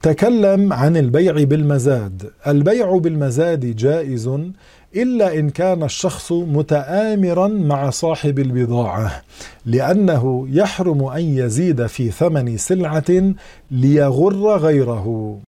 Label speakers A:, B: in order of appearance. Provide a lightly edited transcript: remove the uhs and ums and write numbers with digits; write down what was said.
A: تكلم عن البيع بالمزاد. البيع بالمزاد جائز إلا إن كان الشخص متآمرا مع صاحب البضاعة، لأنه يحرم أن يزيد في ثمن سلعة ليغر غيره.